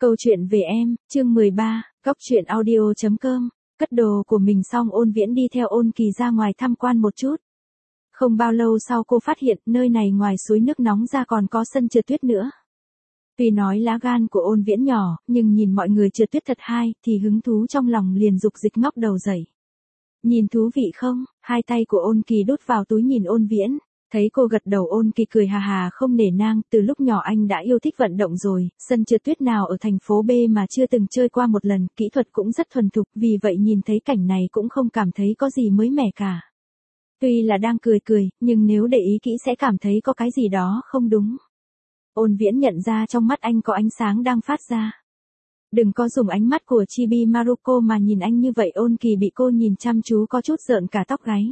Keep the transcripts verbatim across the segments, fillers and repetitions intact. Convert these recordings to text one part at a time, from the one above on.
Câu chuyện về em, chương mười ba, góc truyện audio chấm com. Cất đồ của mình xong Ôn Viễn đi theo Ôn Kỳ ra ngoài tham quan một chút. Không bao lâu sau cô phát hiện nơi này ngoài suối nước nóng ra còn có sân trượt tuyết nữa. Tuy nói lá gan của Ôn Viễn nhỏ, nhưng nhìn mọi người trượt tuyết thật hay, thì hứng thú trong lòng liền dục dịch ngóc đầu dậy. Nhìn thú vị không? Hai tay của Ôn Kỳ đút vào túi nhìn Ôn Viễn. Thấy cô gật đầu Ôn Kỳ cười hà hà không nể nang, từ lúc nhỏ anh đã yêu thích vận động rồi, sân trượt tuyết nào ở thành phố B mà chưa từng chơi qua một lần, kỹ thuật cũng rất thuần thục, vì vậy nhìn thấy cảnh này cũng không cảm thấy có gì mới mẻ cả. Tuy là đang cười cười, nhưng nếu để ý kỹ sẽ cảm thấy có cái gì đó không đúng. Ôn Viễn nhận ra trong mắt anh có ánh sáng đang phát ra. Đừng có dùng ánh mắt của Chibi Maruko mà nhìn anh như vậy. Ôn Kỳ bị cô nhìn chăm chú có chút rợn cả tóc gáy.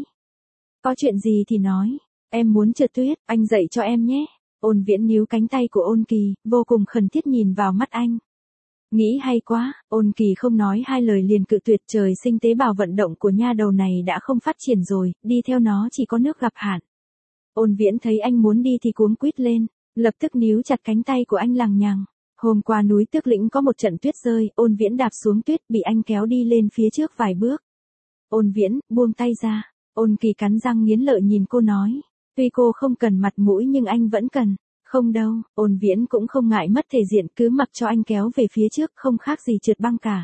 Có chuyện gì thì nói. Em muốn trượt tuyết, anh dạy cho em nhé. Ôn Viễn níu cánh tay của Ôn Kỳ, vô cùng khẩn thiết nhìn vào mắt anh. Nghĩ hay quá, Ôn Kỳ không nói hai lời liền cự tuyệt. Trời sinh tế bào vận động của nha đầu này đã không phát triển rồi, đi theo nó chỉ có nước gặp hạn. Ôn Viễn thấy anh muốn đi thì cuống quýt lên, lập tức níu chặt cánh tay của anh lằng nhằng. Hôm qua núi Tước Lĩnh có một trận tuyết rơi, Ôn Viễn đạp xuống tuyết bị anh kéo đi lên phía trước vài bước. Ôn Viễn, buông tay ra. Ôn Kỳ cắn răng nghiến lợi nhìn cô nói. Tuy cô không cần mặt mũi nhưng anh vẫn cần. Không đâu, Ôn Viễn cũng không ngại mất thể diện, cứ mặc cho anh kéo về phía trước, không khác gì trượt băng cả.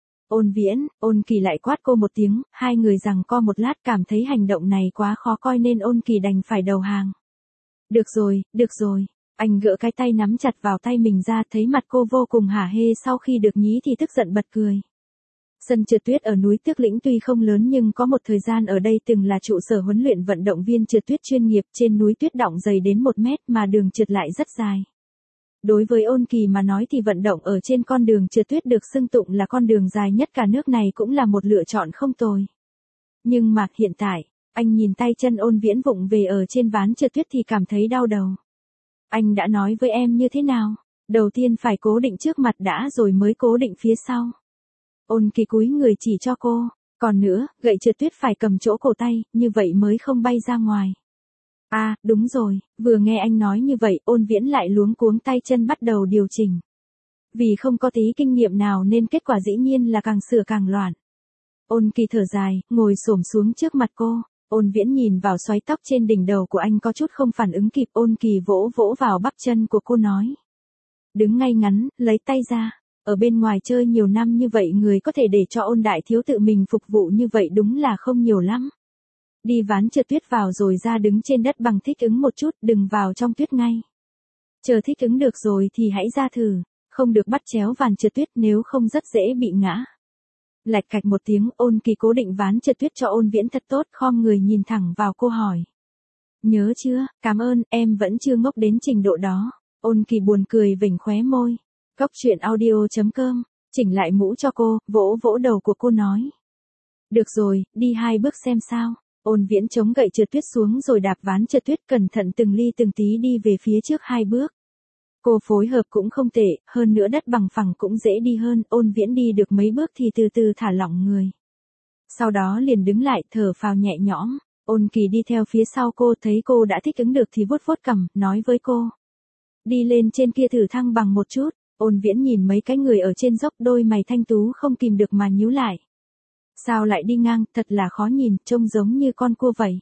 Ôn Viễn, Ôn Kỳ lại quát cô một tiếng, hai người giằng co một lát cảm thấy hành động này quá khó coi nên Ôn Kỳ đành phải đầu hàng. Được rồi, được rồi. Anh gỡ cái tay nắm chặt vào tay mình ra, thấy mặt cô vô cùng hả hê sau khi được nhí thì tức giận bật cười. Sân trượt tuyết ở núi Tước Lĩnh tuy không lớn nhưng có một thời gian ở đây từng là trụ sở huấn luyện vận động viên trượt tuyết chuyên nghiệp. Trên núi tuyết đọng dày đến một mét mà đường trượt lại rất dài. Đối với Ôn Kỳ mà nói thì vận động ở trên con đường trượt tuyết được xưng tụng là con đường dài nhất cả nước này cũng là một lựa chọn không tồi. Nhưng mà hiện tại, anh nhìn tay chân Ôn Viễn vụng về ở trên ván trượt tuyết thì cảm thấy đau đầu. Anh đã nói với em như thế nào? Đầu tiên phải cố định trước mặt đã rồi mới cố định phía sau. Ôn Kỳ cúi người chỉ cho cô. Còn nữa, gậy trượt tuyết phải cầm chỗ cổ tay, như vậy mới không bay ra ngoài. À, đúng rồi, vừa nghe anh nói như vậy, Ôn Viễn lại luống cuống tay chân bắt đầu điều chỉnh. Vì không có tí kinh nghiệm nào nên kết quả dĩ nhiên là càng sửa càng loạn. Ôn Kỳ thở dài, ngồi xổm xuống trước mặt cô. Ôn Viễn nhìn vào xoáy tóc trên đỉnh đầu của anh có chút không phản ứng kịp. Ôn Kỳ vỗ vỗ vào bắp chân của cô nói. Đứng ngay ngắn, lấy tay ra. Ở bên ngoài chơi nhiều năm như vậy người có thể để cho Ôn đại thiếu tự mình phục vụ như vậy đúng là không nhiều lắm. Đi ván trượt tuyết vào rồi ra đứng trên đất bằng thích ứng một chút, đừng vào trong tuyết ngay. Chờ thích ứng được rồi thì hãy ra thử, không được bắt chéo ván trượt tuyết nếu không rất dễ bị ngã. Lạch cạch một tiếng, Ôn Kỳ cố định ván trượt tuyết cho Ôn Viễn thật tốt, khom người nhìn thẳng vào cô hỏi. Nhớ chưa? Cảm ơn, em vẫn chưa ngốc đến trình độ đó. Ôn Kỳ buồn cười vểnh khóe môi. Góc truyện audio chấm com, chỉnh lại mũ cho cô, vỗ vỗ đầu của cô nói. Được rồi, đi hai bước xem sao. Ôn Viễn chống gậy trượt tuyết xuống rồi đạp ván trượt tuyết cẩn thận từng ly từng tí đi về phía trước hai bước. Cô phối hợp cũng không tệ, hơn nữa đất bằng phẳng cũng dễ đi hơn. Ôn Viễn đi được mấy bước thì từ từ thả lỏng người. Sau đó liền đứng lại thở phào nhẹ nhõm. Ôn Kỳ đi theo phía sau cô, thấy cô đã thích ứng được thì vuốt vuốt cằm, nói với cô. Đi lên trên kia thử thăng bằng một chút. Ôn Viễn nhìn mấy cái người ở trên dốc, đôi mày thanh tú không kìm được mà nhíu lại. Sao lại đi ngang, thật là khó nhìn, trông giống như con cua vậy.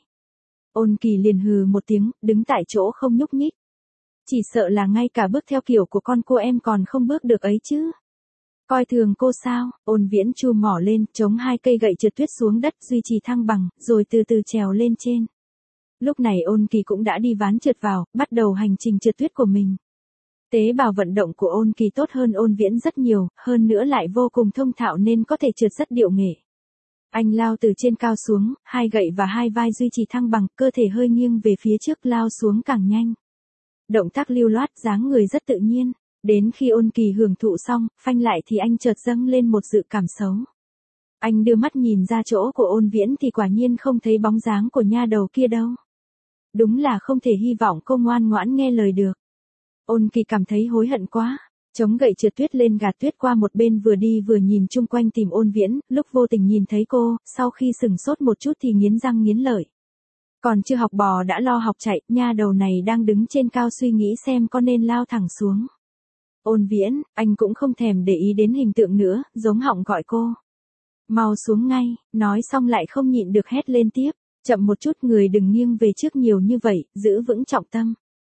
Ôn Kỳ liền hừ một tiếng, đứng tại chỗ không nhúc nhích. Chỉ sợ là ngay cả bước theo kiểu của con cua em còn không bước được ấy chứ. Coi thường cô sao? Ôn Viễn chu mỏ lên, chống hai cây gậy trượt tuyết xuống đất duy trì thăng bằng, rồi từ từ trèo lên trên. Lúc này Ôn Kỳ cũng đã đi ván trượt vào, bắt đầu hành trình trượt tuyết của mình. Tế bào vận động của Ôn Kỳ tốt hơn Ôn Viễn rất nhiều, hơn nữa lại vô cùng thông thạo nên có thể trượt rất điệu nghệ. Anh lao từ trên cao xuống, hai gậy và hai vai duy trì thăng bằng, cơ thể hơi nghiêng về phía trước lao xuống càng nhanh. Động tác lưu loát, dáng người rất tự nhiên. Đến khi Ôn Kỳ hưởng thụ xong, phanh lại thì anh chợt dâng lên một dự cảm xấu. Anh đưa mắt nhìn ra chỗ của Ôn Viễn thì quả nhiên không thấy bóng dáng của nha đầu kia đâu. Đúng là không thể hy vọng cô ngoan ngoãn nghe lời được. Ôn Kỳ cảm thấy hối hận quá. Chống gậy trượt tuyết lên gạt tuyết qua một bên, vừa đi vừa nhìn chung quanh tìm Ôn Viễn. Lúc vô tình nhìn thấy cô, sau khi sừng sốt một chút thì nghiến răng nghiến lợi. Còn chưa học bò đã lo học chạy, nha đầu này đang đứng trên cao suy nghĩ xem có nên lao thẳng xuống. Ôn Viễn, anh cũng không thèm để ý đến hình tượng nữa, giống họng gọi cô. Mau xuống ngay, nói xong lại không nhịn được hét lên tiếp. Chậm một chút, người đừng nghiêng về trước nhiều như vậy, giữ vững trọng tâm.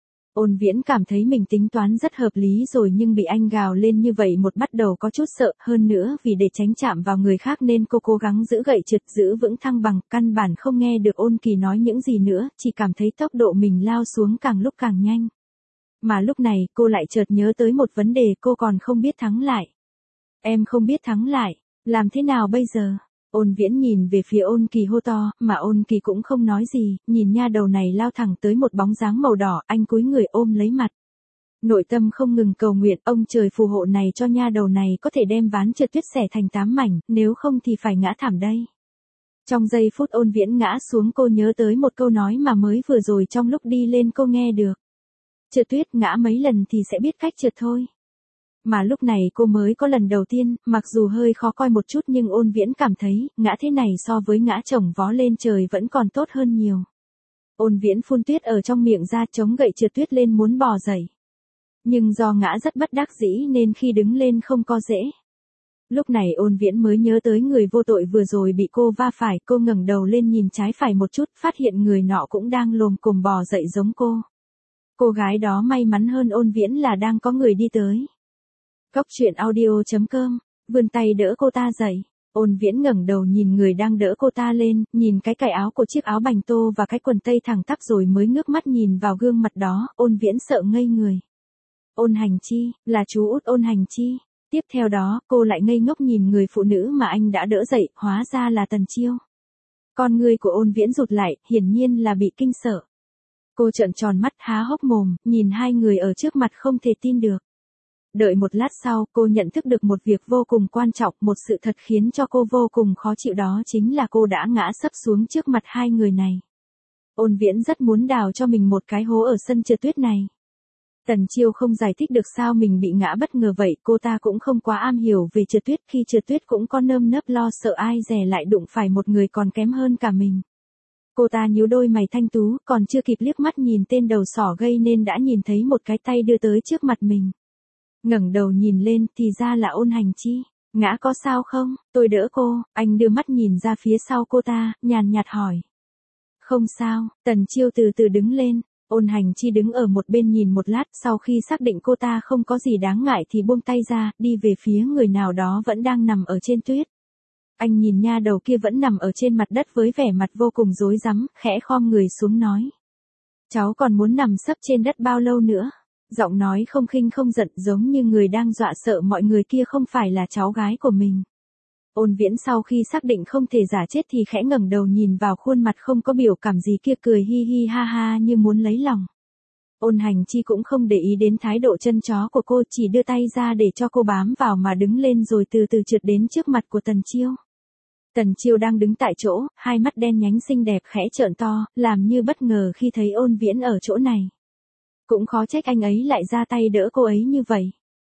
Ôn Viễn cảm thấy mình tính toán rất hợp lý rồi nhưng bị anh gào lên như vậy một bắt đầu có chút sợ, hơn nữa vì để tránh chạm vào người khác nên cô cố gắng giữ gậy trượt, giữ vững thăng bằng, căn bản không nghe được Ôn Kỳ nói những gì nữa, chỉ cảm thấy tốc độ mình lao xuống càng lúc càng nhanh. Mà lúc này cô lại chợt nhớ tới một vấn đề, cô còn không biết thắng lại. Em không biết thắng lại, làm thế nào bây giờ? Ôn Viễn nhìn về phía Ôn Kỳ hô to, mà Ôn Kỳ cũng không nói gì, nhìn nha đầu này lao thẳng tới một bóng dáng màu đỏ, anh cúi người ôm lấy mặt. Nội tâm không ngừng cầu nguyện, ông trời phù hộ này cho nha đầu này có thể đem ván trượt tuyết xẻ thành tám mảnh, nếu không thì phải ngã thảm đây. Trong giây phút Ôn Viễn ngã xuống cô nhớ tới một câu nói mà mới vừa rồi trong lúc đi lên cô nghe được. Trượt tuyết ngã mấy lần thì sẽ biết cách trượt thôi. Mà lúc này cô mới có lần đầu tiên, mặc dù hơi khó coi một chút nhưng Ôn Viễn cảm thấy, ngã thế này so với ngã chồng vó lên trời vẫn còn tốt hơn nhiều. Ôn Viễn phun tuyết ở trong miệng ra, chống gậy trượt tuyết lên muốn bò dậy. Nhưng do ngã rất bất đắc dĩ nên khi đứng lên không có dễ. Lúc này Ôn Viễn mới nhớ tới người vô tội vừa rồi bị cô va phải, cô ngẩng đầu lên nhìn trái phải một chút, phát hiện người nọ cũng đang lồm cồm bò dậy giống cô. Cô gái đó may mắn hơn Ôn Viễn là đang có người đi tới. Cốc truyện audio chấm com, vươn tay đỡ cô ta dậy. Ôn Viễn ngẩng đầu nhìn người đang đỡ cô ta lên, nhìn cái cài áo của chiếc áo bành tô và cái quần tây thẳng tắp rồi mới ngước mắt nhìn vào gương mặt đó, Ôn Viễn sợ ngây người. Ôn Hành Chi, là chú út Ôn Hành Chi. Tiếp theo đó, cô lại ngây ngốc nhìn người phụ nữ mà anh đã đỡ dậy, hóa ra là Tần Chiêu. Con ngươi của Ôn Viễn rụt lại, hiển nhiên là bị kinh sợ. Cô trợn tròn mắt há hốc mồm, nhìn hai người ở trước mặt không thể tin được. Đợi một lát sau, cô nhận thức được một việc vô cùng quan trọng, một sự thật khiến cho cô vô cùng khó chịu, đó chính là cô đã ngã sấp xuống trước mặt hai người này. Ôn Viễn rất muốn đào cho mình một cái hố ở sân trượt tuyết này. Tần Chiêu không giải thích được sao mình bị ngã bất ngờ vậy, cô ta cũng không quá am hiểu về trượt tuyết, khi trượt tuyết cũng có nơm nớp lo sợ ai dè lại đụng phải một người còn kém hơn cả mình. Cô ta nhíu đôi mày thanh tú, còn chưa kịp liếc mắt nhìn tên đầu sỏ gây nên đã nhìn thấy một cái tay đưa tới trước mặt mình. Ngẩng đầu nhìn lên thì ra là Ôn Hành Chi. Ngã có sao không? Tôi đỡ cô. Anh đưa mắt nhìn ra phía sau cô ta, nhàn nhạt hỏi. Không sao. Tần Chiêu từ từ đứng lên. Ôn Hành Chi đứng ở một bên nhìn một lát, sau khi xác định cô ta không có gì đáng ngại thì buông tay ra, đi về phía người nào đó vẫn đang nằm ở trên tuyết. Anh nhìn nha đầu kia vẫn nằm ở trên mặt đất với vẻ mặt vô cùng rối rắm, khẽ khom người xuống nói. Cháu còn muốn nằm sấp trên đất bao lâu nữa? Giọng nói không khinh không giận, giống như người đang dọa sợ mọi người kia không phải là cháu gái của mình. Ôn Viễn sau khi xác định không thể giả chết thì khẽ ngẩng đầu nhìn vào khuôn mặt không có biểu cảm gì kia, cười hi hi ha ha như muốn lấy lòng. Ôn Hành Chi cũng không để ý đến thái độ chân chó của cô, chỉ đưa tay ra để cho cô bám vào mà đứng lên rồi từ từ trượt đến trước mặt của Tần Chiêu. Tần Chiêu đang đứng tại chỗ, hai mắt đen nhánh xinh đẹp khẽ trợn to, làm như bất ngờ khi thấy Ôn Viễn ở chỗ này. Cũng khó trách anh ấy lại ra tay đỡ cô ấy như vậy.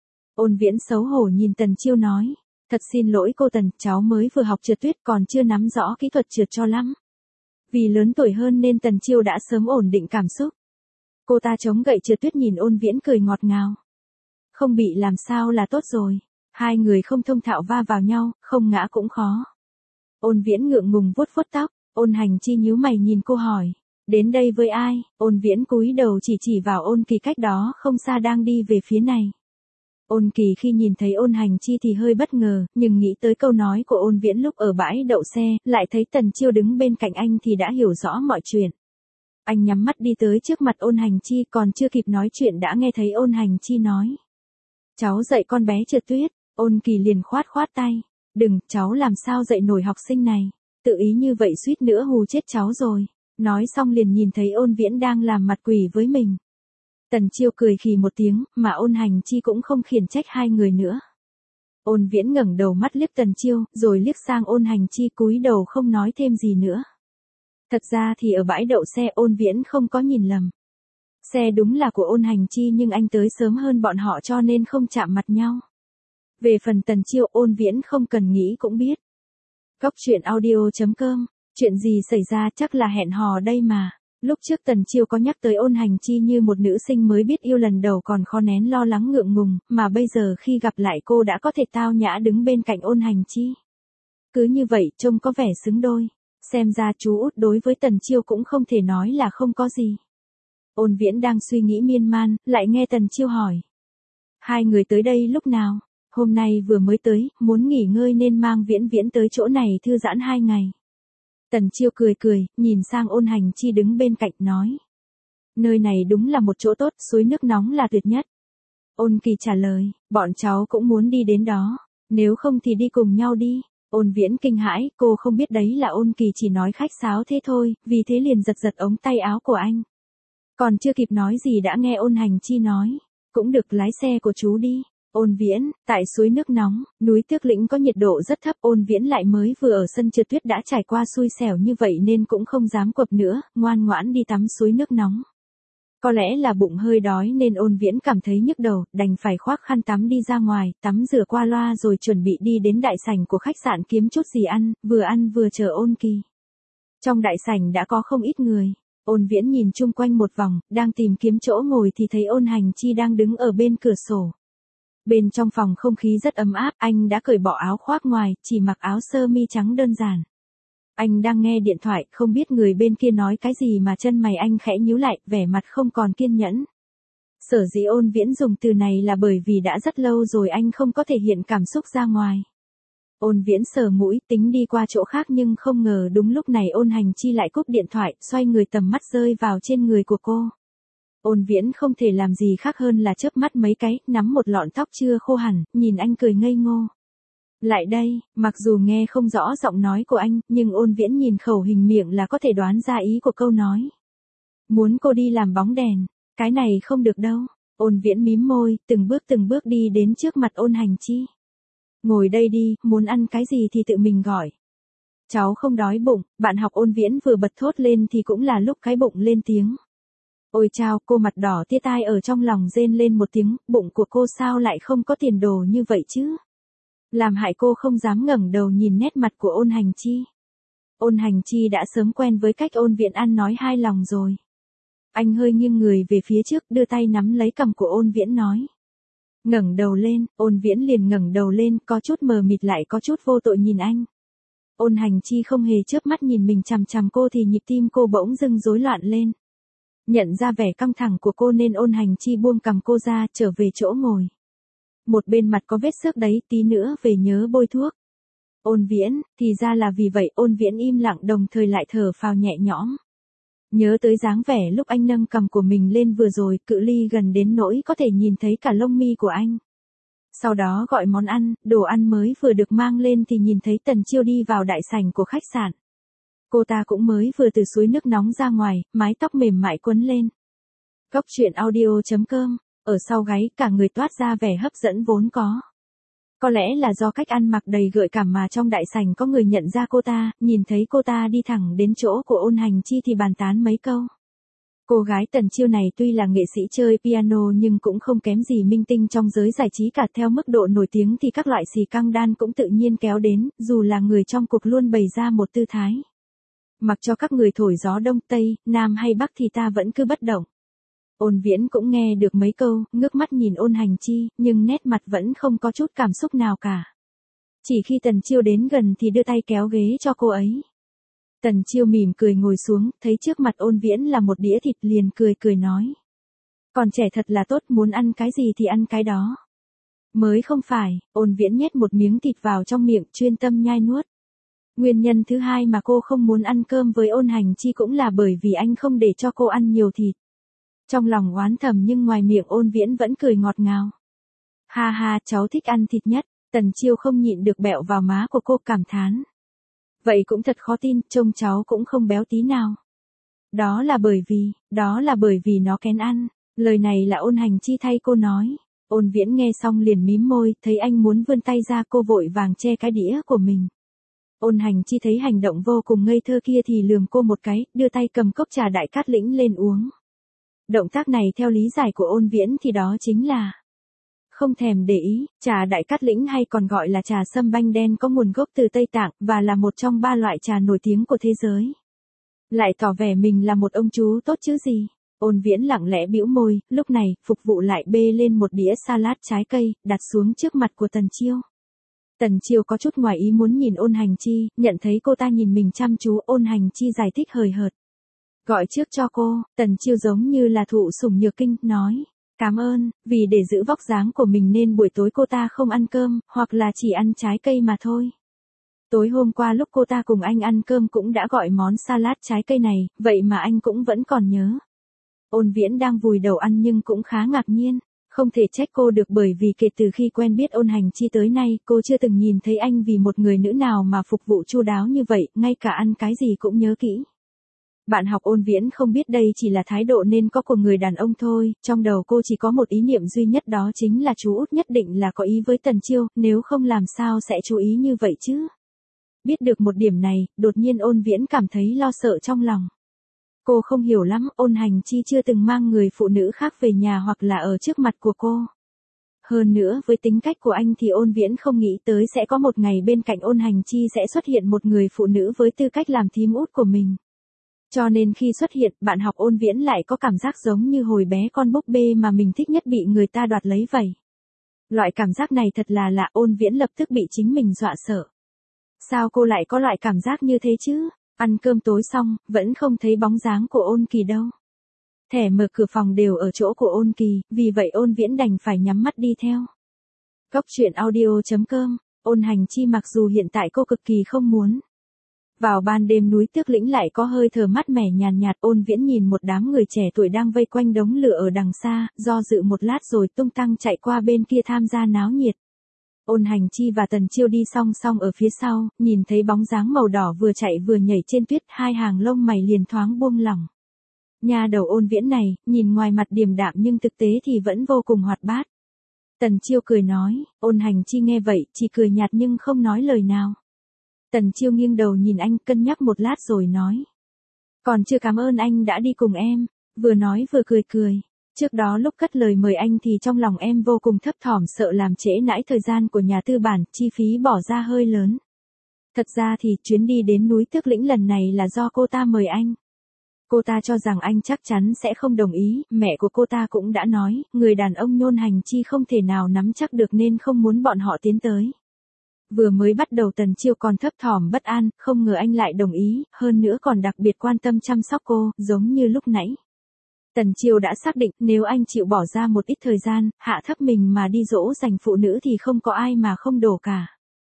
Ôn Viễn xấu hổ nhìn Tần Chiêu nói. Thật xin lỗi cô Tần, cháu mới vừa học trượt tuyết còn chưa nắm rõ kỹ thuật trượt cho lắm. Vì lớn tuổi hơn nên Tần Chiêu đã sớm ổn định cảm xúc. Cô ta chống gậy trượt tuyết nhìn Ôn Viễn cười ngọt ngào. Không bị làm sao là tốt rồi. Hai người không thông thạo va vào nhau, không ngã cũng khó. Ôn Viễn ngượng ngùng vuốt vuốt tóc. Ôn Hành Chi nhíu mày nhìn cô hỏi. Đến đây với ai? Ôn Viễn cúi đầu chỉ chỉ vào Ôn Kỳ cách đó không xa đang đi về phía này. Ôn Kỳ khi nhìn thấy Ôn Hành Chi thì hơi bất ngờ, nhưng nghĩ tới câu nói của Ôn Viễn lúc ở bãi đậu xe, lại thấy Tần Chiêu đứng bên cạnh anh thì đã hiểu rõ mọi chuyện. Anh nhắm mắt đi tới trước mặt Ôn Hành Chi, còn chưa kịp nói chuyện đã nghe thấy Ôn Hành Chi nói. Cháu dạy con bé trượt tuyết. Ôn Kỳ liền khoát khoát tay. Đừng, cháu làm sao dạy nổi học sinh này. Tự ý như vậy suýt nữa hù chết cháu rồi. Nói xong liền nhìn thấy Ôn Viễn đang làm mặt quỷ với mình. Tần Chiêu cười khì một tiếng, mà Ôn Hành Chi cũng không khiển trách hai người nữa. Ôn Viễn ngẩng đầu mắt liếc Tần Chiêu, rồi liếc sang Ôn Hành Chi cúi đầu không nói thêm gì nữa. Thật ra thì ở bãi đậu xe Ôn Viễn không có nhìn lầm. Xe đúng là của Ôn Hành Chi nhưng anh tới sớm hơn bọn họ cho nên không chạm mặt nhau. Về phần Tần Chiêu Ôn Viễn không cần nghĩ cũng biết. Cốc truyện audio chấm com, chuyện gì xảy ra chắc là hẹn hò đây mà. Lúc trước Tần Chiêu có nhắc tới Ôn Hành Chi như một nữ sinh mới biết yêu lần đầu còn khó nén lo lắng ngượng ngùng, mà bây giờ khi gặp lại cô đã có thể tao nhã đứng bên cạnh Ôn Hành Chi. Cứ như vậy trông có vẻ xứng đôi, xem ra chú út đối với Tần Chiêu cũng không thể nói là không có gì. Ôn Viễn đang suy nghĩ miên man, lại nghe Tần Chiêu hỏi. Hai người tới đây lúc nào? Hôm nay vừa mới tới, muốn nghỉ ngơi nên mang Viễn Viễn tới chỗ này thư giãn hai ngày. Tần Chiêu cười cười, nhìn sang Ôn Hành Chi đứng bên cạnh nói. Nơi này đúng là một chỗ tốt, suối nước nóng là tuyệt nhất. Ôn Kỳ trả lời, bọn cháu cũng muốn đi đến đó, nếu không thì đi cùng nhau đi. Ôn Viễn kinh hãi, cô không biết đấy là Ôn Kỳ chỉ nói khách sáo thế thôi, vì thế liền giật giật ống tay áo của anh. Còn chưa kịp nói gì đã nghe Ôn Hành Chi nói, cũng được lái xe của chú đi. Ôn Viễn, tại suối nước nóng, núi Tước Lĩnh có nhiệt độ rất thấp, Ôn Viễn lại mới vừa ở sân trượt tuyết đã trải qua xui xẻo như vậy nên cũng không dám quập nữa, ngoan ngoãn đi tắm suối nước nóng. Có lẽ là bụng hơi đói nên Ôn Viễn cảm thấy nhức đầu, đành phải khoác khăn tắm đi ra ngoài, tắm rửa qua loa rồi chuẩn bị đi đến đại sảnh của khách sạn kiếm chút gì ăn, vừa ăn vừa chờ Ôn Kỳ. Trong đại sảnh đã có không ít người. Ôn Viễn nhìn chung quanh một vòng, đang tìm kiếm chỗ ngồi thì thấy Ôn Hành Chi đang đứng ở bên cửa sổ. Bên trong phòng không khí rất ấm áp, anh đã cởi bỏ áo khoác ngoài, chỉ mặc áo sơ mi trắng đơn giản. Anh đang nghe điện thoại, không biết người bên kia nói cái gì mà chân mày anh khẽ nhíu lại, vẻ mặt không còn kiên nhẫn. Sở dĩ Ôn Viễn dùng từ này là bởi vì đã rất lâu rồi anh không có thể hiện cảm xúc ra ngoài. Ôn Viễn sờ mũi, tính đi qua chỗ khác nhưng không ngờ đúng lúc này Ôn Hành Chi lại cúp điện thoại, xoay người tầm mắt rơi vào trên người của cô. Ôn Viễn không thể làm gì khác hơn là chớp mắt mấy cái, nắm một lọn tóc chưa khô hẳn, nhìn anh cười ngây ngô. Lại đây, mặc dù nghe không rõ giọng nói của anh, nhưng Ôn Viễn nhìn khẩu hình miệng là có thể đoán ra ý của câu nói. Muốn cô đi làm bóng đèn, cái này không được đâu. Ôn Viễn mím môi, từng bước từng bước đi đến trước mặt Ôn Hành Chi. Ngồi đây đi, muốn ăn cái gì thì tự mình gọi. Cháu không đói bụng, bạn học Ôn Viễn vừa bật thốt lên thì cũng là lúc cái bụng lên tiếng. Ôi chao, cô mặt đỏ tía tai ở trong lòng rên lên một tiếng, bụng của cô sao lại không có tiền đồ như vậy chứ? Làm hại cô không dám ngẩng đầu nhìn nét mặt của Ôn Hành Chi. Ôn Hành Chi đã sớm quen với cách Ôn Viễn ăn nói hai lòng rồi. Anh hơi nghiêng người về phía trước, đưa tay nắm lấy cằm của Ôn Viễn nói. Ngẩng đầu lên, Ôn Viễn liền ngẩng đầu lên, có chút mờ mịt lại có chút vô tội nhìn anh. Ôn Hành Chi không hề chớp mắt nhìn mình chằm chằm cô thì nhịp tim cô bỗng dưng rối loạn lên. Nhận ra vẻ căng thẳng của cô nên Ôn Hành Chi buông cằm cô ra, trở về chỗ ngồi. Một bên mặt có vết xước đấy, tí nữa về nhớ bôi thuốc. Ôn Viễn, thì ra là vì vậy, Ôn Viễn im lặng đồng thời lại thở phào nhẹ nhõm. Nhớ tới dáng vẻ lúc anh nâng cằm của mình lên vừa rồi, cự ly gần đến nỗi có thể nhìn thấy cả lông mi của anh. Sau đó gọi món ăn, đồ ăn mới vừa được mang lên thì nhìn thấy Tần Chiêu đi vào đại sảnh của khách sạn. Cô ta cũng mới vừa từ suối nước nóng ra ngoài, mái tóc mềm mại quấn lên. Góc truyện audio chấm com, ở sau gáy cả người toát ra vẻ hấp dẫn vốn có. Có lẽ là do cách ăn mặc đầy gợi cảm mà trong đại sảnh có người nhận ra cô ta, nhìn thấy cô ta đi thẳng đến chỗ của Ôn Hành Chi thì bàn tán mấy câu. Cô gái Tần Chiêu này tuy là nghệ sĩ chơi piano nhưng cũng không kém gì minh tinh trong giới giải trí cả, theo mức độ nổi tiếng thì các loại xì căng đan cũng tự nhiên kéo đến, dù là người trong cuộc luôn bày ra một tư thái. Mặc cho các người thổi gió đông tây, nam hay bắc thì ta vẫn cứ bất động. Ôn Viễn cũng nghe được mấy câu, ngước mắt nhìn Ôn Hành Chi, nhưng nét mặt vẫn không có chút cảm xúc nào cả. Chỉ khi Tần Chiêu đến gần thì đưa tay kéo ghế cho cô ấy. Tần Chiêu mỉm cười ngồi xuống, thấy trước mặt Ôn Viễn là một đĩa thịt liền cười cười nói. Còn trẻ thật là tốt, muốn ăn cái gì thì ăn cái đó. Mới không phải, Ôn Viễn nhét một miếng thịt vào trong miệng, chuyên tâm nhai nuốt. Nguyên nhân thứ hai mà cô không muốn ăn cơm với Ôn Hành Chi cũng là bởi vì anh không để cho cô ăn nhiều thịt. Trong lòng oán thầm nhưng ngoài miệng Ôn Viễn vẫn cười ngọt ngào. Ha ha, cháu thích ăn thịt nhất. Tần Chiêu không nhịn được bẹo vào má của cô, cảm thán. Vậy cũng thật khó tin, trông cháu cũng không béo tí nào. Đó là bởi vì, đó là bởi vì nó kén ăn. Lời này là Ôn Hành Chi thay cô nói. Ôn Viễn nghe xong liền mím môi, thấy anh muốn vươn tay ra cô vội vàng che cái đĩa của mình. Ôn Hành Chi thấy hành động vô cùng ngây thơ kia thì lườm cô một cái, đưa tay cầm cốc trà Đại Cát Lĩnh lên uống. Động tác này theo lý giải của Ôn Viễn thì đó chính là không thèm để ý, trà Đại Cát Lĩnh hay còn gọi là trà sâm banh đen có nguồn gốc từ Tây Tạng và là một trong ba loại trà nổi tiếng của thế giới. Lại tỏ vẻ mình là một ông chú tốt chứ gì. Ôn Viễn lặng lẽ bĩu môi, lúc này, phục vụ lại bê lên một đĩa salad trái cây, đặt xuống trước mặt của Tần Chiêu. Tần Chiêu có chút ngoài ý muốn nhìn Ôn Hành Chi, nhận thấy cô ta nhìn mình chăm chú, Ôn Hành Chi giải thích hời hợt. Gọi trước cho cô, Tần Chiêu giống như là thụ sủng nhược kinh, nói. Cảm ơn, vì để giữ vóc dáng của mình nên buổi tối cô ta không ăn cơm, hoặc là chỉ ăn trái cây mà thôi. Tối hôm qua lúc cô ta cùng anh ăn cơm cũng đã gọi món salad trái cây này, vậy mà anh cũng vẫn còn nhớ. Ôn Viễn đang vùi đầu ăn nhưng cũng khá ngạc nhiên. Không thể trách cô được bởi vì kể từ khi quen biết Ôn Hành Chi tới nay, cô chưa từng nhìn thấy anh vì một người nữ nào mà phục vụ chu đáo như vậy, ngay cả ăn cái gì cũng nhớ kỹ. Bạn học Ôn Viễn không biết đây chỉ là thái độ nên có của người đàn ông thôi, trong đầu cô chỉ có một ý niệm duy nhất, đó chính là chú út nhất định là có ý với Tần Chiêu, nếu không làm sao sẽ chú ý như vậy chứ. Biết được một điểm này, đột nhiên Ôn Viễn cảm thấy lo sợ trong lòng. Cô không hiểu lắm, Ôn Hành Chi chưa từng mang người phụ nữ khác về nhà hoặc là ở trước mặt của cô. Hơn nữa với tính cách của anh thì Ôn Viễn không nghĩ tới sẽ có một ngày bên cạnh Ôn Hành Chi sẽ xuất hiện một người phụ nữ với tư cách làm thím út của mình. Cho nên khi xuất hiện, bạn học Ôn Viễn lại có cảm giác giống như hồi bé con búp bê mà mình thích nhất bị người ta đoạt lấy vậy. Loại cảm giác này thật là lạ, Ôn Viễn lập tức bị chính mình dọa sợ. Sao cô lại có loại cảm giác như thế chứ? Ăn cơm tối xong, vẫn không thấy bóng dáng của Ôn Kỳ đâu. Thẻ mở cửa phòng đều ở chỗ của Ôn Kỳ, vì vậy Ôn Viễn đành phải nhắm mắt đi theo. Góc truyện audio chấm com, Ôn Hành Chi mặc dù hiện tại cô cực kỳ không muốn. Vào ban đêm núi Tước Lĩnh lại có hơi thở mát mẻ nhàn nhạt, Ôn Viễn nhìn một đám người trẻ tuổi đang vây quanh đống lửa ở đằng xa, do dự một lát rồi tung tăng chạy qua bên kia tham gia náo nhiệt. Ôn Hành Chi và Tần Chiêu đi song song ở phía sau, nhìn thấy bóng dáng màu đỏ vừa chạy vừa nhảy trên tuyết, hai hàng lông mày liền thoáng buông lỏng. Nha đầu Ôn Viễn này, nhìn ngoài mặt điềm đạm nhưng thực tế thì vẫn vô cùng hoạt bát. Tần Chiêu cười nói, Ôn Hành Chi nghe vậy, chỉ cười nhạt nhưng không nói lời nào. Tần Chiêu nghiêng đầu nhìn anh, cân nhắc một lát rồi nói. Còn chưa cảm ơn anh đã đi cùng em, vừa nói vừa cười cười. Trước đó lúc cất lời mời anh thì trong lòng em vô cùng thấp thỏm, sợ làm trễ nãi thời gian của nhà tư bản, chi phí bỏ ra hơi lớn. Thật ra thì chuyến đi đến núi Tước Lĩnh lần này là do cô ta mời anh. Cô ta cho rằng anh chắc chắn sẽ không đồng ý, mẹ của cô ta cũng đã nói, người đàn ông Nhôn Hành Chi không thể nào nắm chắc được nên không muốn bọn họ tiến tới. Vừa mới bắt đầu Tần Chiêu còn thấp thỏm bất an, không ngờ anh lại đồng ý, hơn nữa còn đặc biệt quan tâm chăm sóc cô, giống như lúc nãy. Tần Chiêu đã xác định nếu anh chịu bỏ ra một ít thời gian, hạ thấp mình mà đi dỗ dành phụ nữ thì không có ai mà không đổ cả.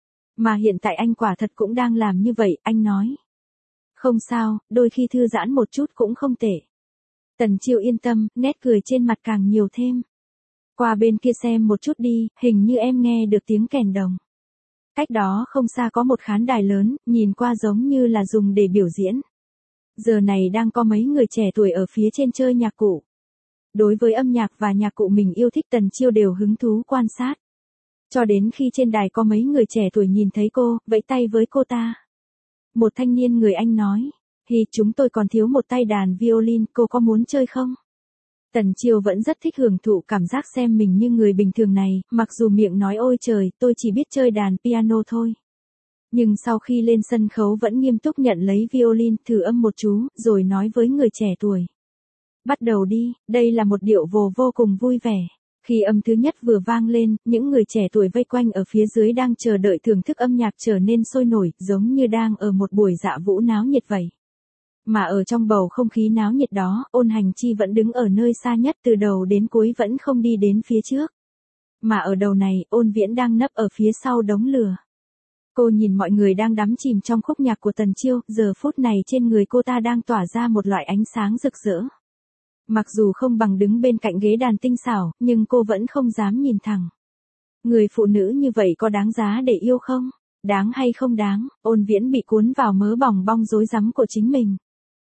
Mà hiện tại anh quả thật cũng đang làm như vậy, anh nói. Không sao, đôi khi thư giãn một chút cũng không tệ. Tần Chiêu yên tâm, nét cười trên mặt càng nhiều thêm. Qua bên kia xem một chút đi, hình như em nghe được tiếng kèn đồng. Cách đó không xa có một khán đài lớn, nhìn qua giống như là dùng để biểu diễn. Giờ này đang có mấy người trẻ tuổi ở phía trên chơi nhạc cụ. Đối với âm nhạc và nhạc cụ mình yêu thích Tần Chiêu đều hứng thú quan sát. Cho đến khi trên đài có mấy người trẻ tuổi nhìn thấy cô, vẫy tay với cô ta. Một thanh niên người Anh nói, thì chúng tôi còn thiếu một tay đàn violin, cô có muốn chơi không? Tần Chiêu vẫn rất thích hưởng thụ cảm giác xem mình như người bình thường này, mặc dù miệng nói ôi trời, tôi chỉ biết chơi đàn piano thôi. Nhưng sau khi lên sân khấu vẫn nghiêm túc nhận lấy violin, thử âm một chú, rồi nói với người trẻ tuổi. Bắt đầu đi, đây là một điệu vồ vô cùng vui vẻ. Khi âm thứ nhất vừa vang lên, những người trẻ tuổi vây quanh ở phía dưới đang chờ đợi thưởng thức âm nhạc trở nên sôi nổi, giống như đang ở một buổi dạ vũ náo nhiệt vậy. Mà ở trong bầu không khí náo nhiệt đó, Ôn Hành Chi vẫn đứng ở nơi xa nhất, từ đầu đến cuối vẫn không đi đến phía trước. Mà ở đầu này, Ôn Viễn đang nấp ở phía sau đống lửa. Cô nhìn mọi người đang đắm chìm trong khúc nhạc của Tần Chiêu, giờ phút này trên người cô ta đang tỏa ra một loại ánh sáng rực rỡ. Mặc dù không bằng đứng bên cạnh ghế đàn tinh xảo, nhưng cô vẫn không dám nhìn thẳng. Người phụ nữ như vậy có đáng giá để yêu không? Đáng hay không đáng? Ôn Viễn bị cuốn vào mớ bòng bong rối rắm của chính mình.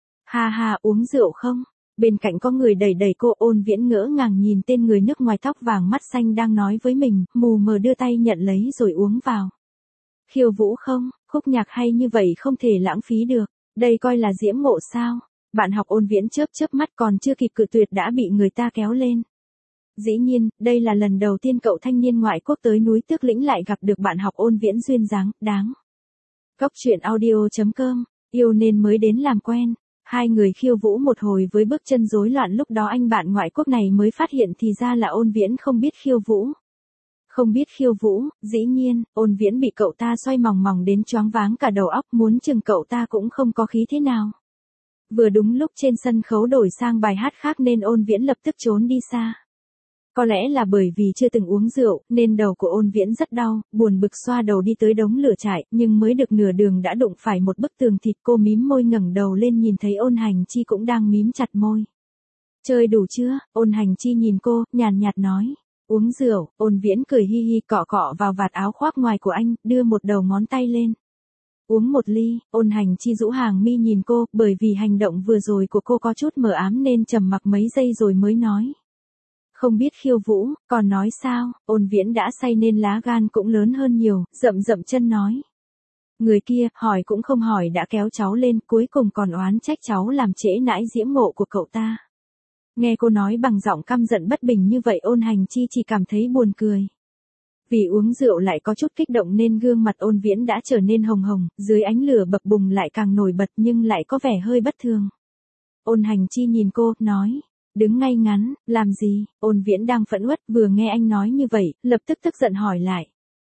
Ha ha, uống rượu không? Bên cạnh có người đẩy đẩy cô, Ôn Viễn ngỡ ngàng nhìn tên người nước ngoài tóc vàng mắt xanh đang nói với mình, mù mờ đưa tay nhận lấy rồi uống vào. Khiêu vũ không? Khúc nhạc hay như vậy không thể lãng phí được. Đây coi là diễm ngộ sao? Bạn học Ôn Viễn chớp chớp mắt, còn chưa kịp cự tuyệt đã bị người ta kéo lên. Dĩ nhiên, đây là lần đầu tiên cậu thanh niên ngoại quốc tới núi Tước Lĩnh lại gặp được bạn học Ôn Viễn duyên dáng, đáng. Góc truyện audio chấm com, yêu nên mới đến làm quen. Hai người khiêu vũ một hồi với bước chân rối loạn, lúc đó anh bạn ngoại quốc này mới phát hiện thì ra là Ôn Viễn không biết khiêu vũ. Không biết khiêu vũ, dĩ nhiên, Ôn Viễn bị cậu ta xoay mòng mòng đến choáng váng cả đầu óc, muốn chừng cậu ta cũng không có khí thế nào. Vừa đúng lúc trên sân khấu đổi sang bài hát khác nên Ôn Viễn lập tức trốn đi xa. Có lẽ là bởi vì chưa từng uống rượu, nên đầu của Ôn Viễn rất đau, buồn bực xoa đầu đi tới đống lửa trại, nhưng mới được nửa đường đã đụng phải một bức tường thịt. Cô mím môi ngẩng đầu lên nhìn thấy Ôn Hành Chi cũng đang mím chặt môi. Chơi đủ chưa? Ôn Hành Chi nhìn cô, nhàn nhạt nói. Uống rượu. Ôn Viễn cười hi hi cọ cọ vào vạt áo khoác ngoài của anh, đưa một đầu ngón tay lên. Uống một ly. Ôn Hành Chi rũ hàng mi nhìn cô, bởi vì hành động vừa rồi của cô có chút mờ ám nên trầm mặc mấy giây rồi mới nói. Không biết khiêu vũ, còn nói sao? Ôn Viễn đã say nên lá gan cũng lớn hơn nhiều, rậm rậm chân nói. Người kia, hỏi cũng không hỏi đã kéo cháu lên, cuối cùng còn oán trách cháu làm trễ nãi diễm ngộ của cậu ta. Nghe cô nói bằng giọng căm giận bất bình như vậy, Ôn Hành Chi chỉ cảm thấy buồn cười. Vì uống rượu lại có chút kích động nên gương mặt Ôn Viễn đã trở nên hồng hồng, dưới ánh lửa bập bùng lại càng nổi bật nhưng lại có vẻ hơi bất thường. Ôn Hành Chi nhìn cô, nói. Đứng ngay ngắn, làm gì? Ôn Viễn đang phẫn uất, vừa nghe anh nói như vậy, lập tức tức giận hỏi lại.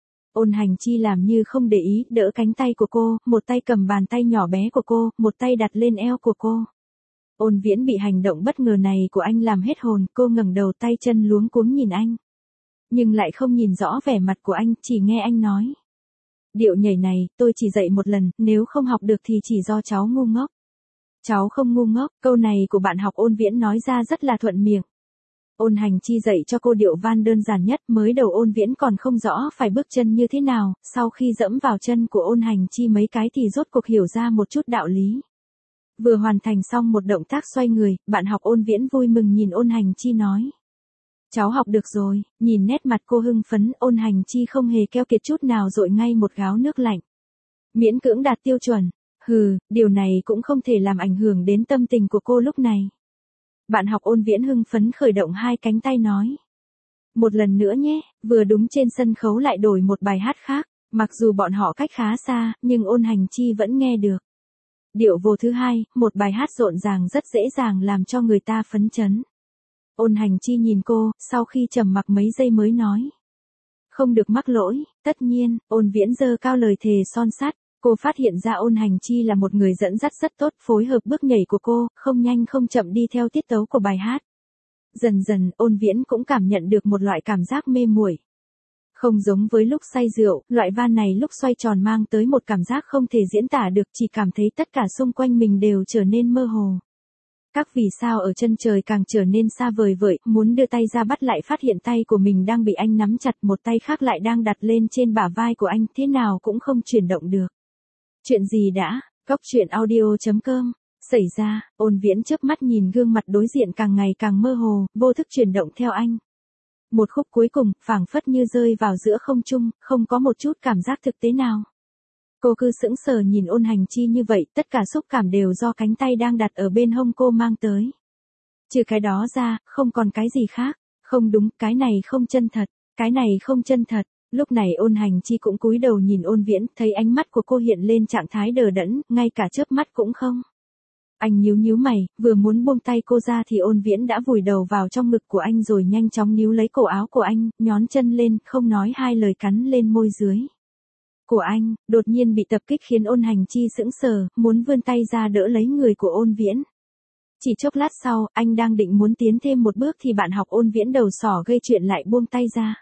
Ôn Hành Chi làm như không để ý, đỡ cánh tay của cô, một tay cầm bàn tay nhỏ bé của cô, một tay đặt lên eo của cô. Ôn Viễn bị hành động bất ngờ này của anh làm hết hồn, cô ngẩng đầu tay chân luống cuống nhìn anh. Nhưng lại không nhìn rõ vẻ mặt của anh, chỉ nghe anh nói. Điệu nhảy này, tôi chỉ dạy một lần, nếu không học được thì chỉ do cháu ngu ngốc. Cháu không ngu ngốc, câu này của bạn học Ôn Viễn nói ra rất là thuận miệng. Ôn Hành Chi dạy cho cô điệu van đơn giản nhất, mới đầu Ôn Viễn còn không rõ phải bước chân như thế nào, sau khi dẫm vào chân của Ôn Hành Chi mấy cái thì rốt cuộc hiểu ra một chút đạo lý. Vừa hoàn thành xong một động tác xoay người, bạn học Ôn Viễn vui mừng nhìn Ôn Hành Chi nói. Cháu học được rồi. Nhìn nét mặt cô hưng phấn, Ôn Hành Chi không hề keo kiệt chút nào dội ngay một gáo nước lạnh. Miễn cưỡng đạt tiêu chuẩn. Hừ, điều này cũng không thể làm ảnh hưởng đến tâm tình của cô lúc này. Bạn học Ôn Viễn hưng phấn khởi động hai cánh tay nói. Một lần nữa nhé, vừa đúng trên sân khấu lại đổi một bài hát khác, mặc dù bọn họ cách khá xa, nhưng Ôn Hành Chi vẫn nghe được. Điệu vô thứ hai, một bài hát rộn ràng rất dễ dàng làm cho người ta phấn chấn. Ôn Hành Chi nhìn cô, sau khi trầm mặc mấy giây mới nói. Không được mắc lỗi, tất nhiên. Ôn Viễn giơ cao lời thề son sắt. Cô phát hiện ra Ôn Hành Chi là một người dẫn dắt rất tốt, phối hợp bước nhảy của cô, không nhanh không chậm đi theo tiết tấu của bài hát. Dần dần, Ôn Viễn cũng cảm nhận được một loại cảm giác mê muội. Không giống với lúc say rượu, loại van này lúc xoay tròn mang tới một cảm giác không thể diễn tả được, chỉ cảm thấy tất cả xung quanh mình đều trở nên mơ hồ. Các vì sao ở chân trời càng trở nên xa vời vợi, muốn đưa tay ra bắt lại phát hiện tay của mình đang bị anh nắm chặt, một tay khác lại đang đặt lên trên bả vai của anh, thế nào cũng không chuyển động được. Chuyện gì đã? Góc truyện audio chấm com. Xảy ra. Ôn Viễn chớp mắt nhìn gương mặt đối diện càng ngày càng mơ hồ, vô thức chuyển động theo anh. Một khúc cuối cùng, phảng phất như rơi vào giữa không trung, không có một chút cảm giác thực tế nào. Cô cứ sững sờ nhìn Ôn Hành Chi như vậy, tất cả xúc cảm đều do cánh tay đang đặt ở bên hông cô mang tới. Trừ cái đó ra, không còn cái gì khác. Không đúng, cái này không chân thật, cái này không chân thật. Lúc này Ôn Hành Chi cũng cúi đầu nhìn Ôn Viễn, thấy ánh mắt của cô hiện lên trạng thái đờ đẫn, ngay cả chớp mắt cũng không. Anh nhíu nhíu mày, vừa muốn buông tay cô ra thì Ôn Viễn đã vùi đầu vào trong ngực của anh rồi nhanh chóng níu lấy cổ áo của anh, nhón chân lên, không nói hai lời cắn lên môi dưới của anh. Đột nhiên bị tập kích khiến Ôn Hành Chi sững sờ, muốn vươn tay ra đỡ lấy người của Ôn Viễn. Chỉ chốc lát sau, anh đang định muốn tiến thêm một bước thì bạn học Ôn Viễn đầu sỏ gây chuyện lại buông tay ra.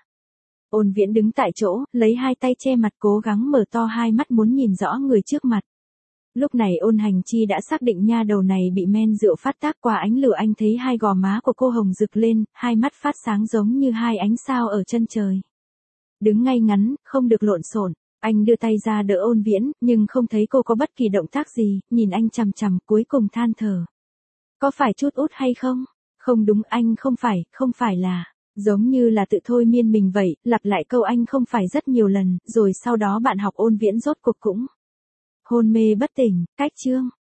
Ôn Viễn đứng tại chỗ, lấy hai tay che mặt cố gắng mở to hai mắt muốn nhìn rõ người trước mặt. Lúc này Ôn Hành Chi đã xác định nha đầu này bị men rượu phát tác, qua ánh lửa anh thấy hai gò má của cô hồng rực lên, hai mắt phát sáng giống như hai ánh sao ở chân trời. Đứng ngay ngắn, không được lộn xộn. Anh đưa tay ra đỡ Ôn Viễn, nhưng không thấy cô có bất kỳ động tác gì, nhìn anh chằm chằm, cuối cùng than thở. Có phải chút út hay không? Không đúng, anh không phải, không phải là. Giống như là tự thôi miên mình vậy, lặp lại câu anh không phải rất nhiều lần, rồi sau đó bạn học Ôn Viễn rốt cuộc cũng hôn mê bất tỉnh. Cách chương